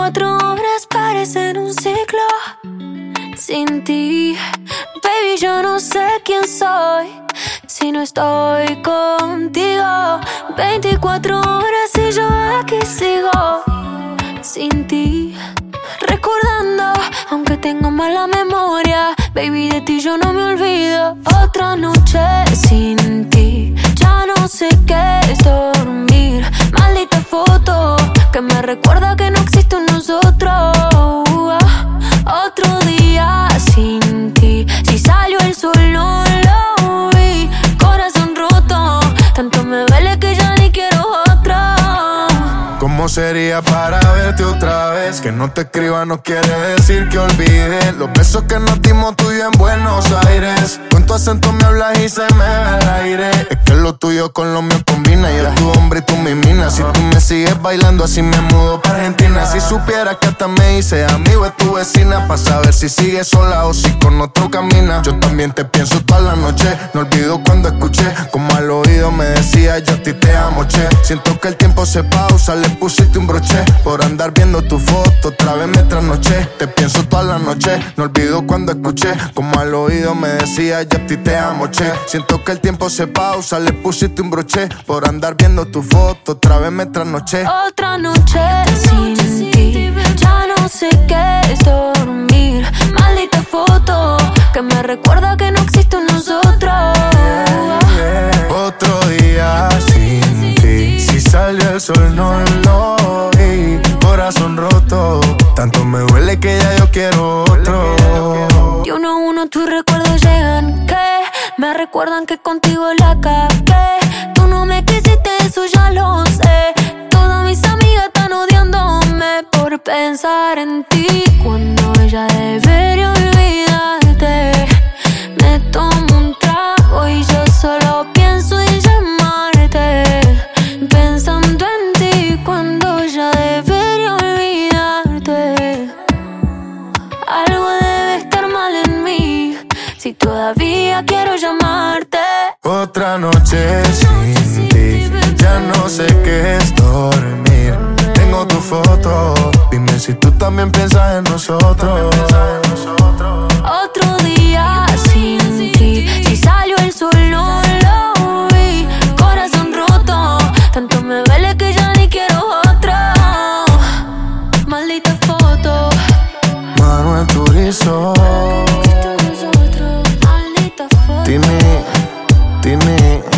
24 horas parecen un ciclo sin ti. Baby, yo no sé quién soy si no estoy contigo. 24 horas y yo aquí sigo sin ti. Recordando, aunque tengo mala memoria, baby, de ti yo no me olvido. Otra noche sin ti, ya no sé qué es dormir. Maldita foto que me recuerda que no existe un nosotros. Otro día sin ti, si salió el sol no lo vi. Corazón roto, tanto me duele que ya ni quiero otra. ¿Cómo sería para verte otra vez? Que no te escriba no quiere decir que olvide los besos que nos dimos tú y yo en Buenos Aires. Con tu acento me hablas y se me va el aire. Es que lo tuyo con lo mío combina. Yo tu hombre y tú mi mina. Si tú me sigues bailando así me mudo para Argentina. Si supieras que hasta me hice amigo de tu vecina, pa' saber si sigues sola o si con otro camina. Yo también te pienso toda la noche. No olvido cuando escuché como al oído me decía yo a ti te amo, che. Siento que el tiempo se pausa, le pusiste un broche por andar viendo tu foto, otra vez me trasnoché. Te pienso toda la noche, no olvido cuando escuché como al oído me decía yo a ti te amo, che. Siento que el tiempo se pausa, le pusiste un broche por andar viendo tu foto, otra vez me trasnoché. Otra noche sin ti, ya no sé qué es dormir. Maldita foto que me recuerda que no existe un nosotros. Otro día sin ti, si salió el sol no lo vi. Corazón roto, tanto me duele que ya yo quiero otro. Y uno a uno tus recuerdos llegan, que me recuerdan que contigo la cagué. Tú no me quisiste, eso ya lo sé. Todas mis amigas están odiándome por pensar en ti, cuando ella debería olvidarte. Me tomo un trago y yo solo pienso en llamarte, pensando en ti cuando ella debería olvidarte. Algo debe estar mal en mí si todavía quiero llamarte. Otra noche sin ti, ya no sé qué es dormir. Tengo tu foto, dime si tú también piensas en nosotros. Otro día sin ti, si salió el sol no lo vi. Corazón roto, tanto me duele que ya ni quiero otra. Maldita foto, Manuel Turizo. maldita foto. Tini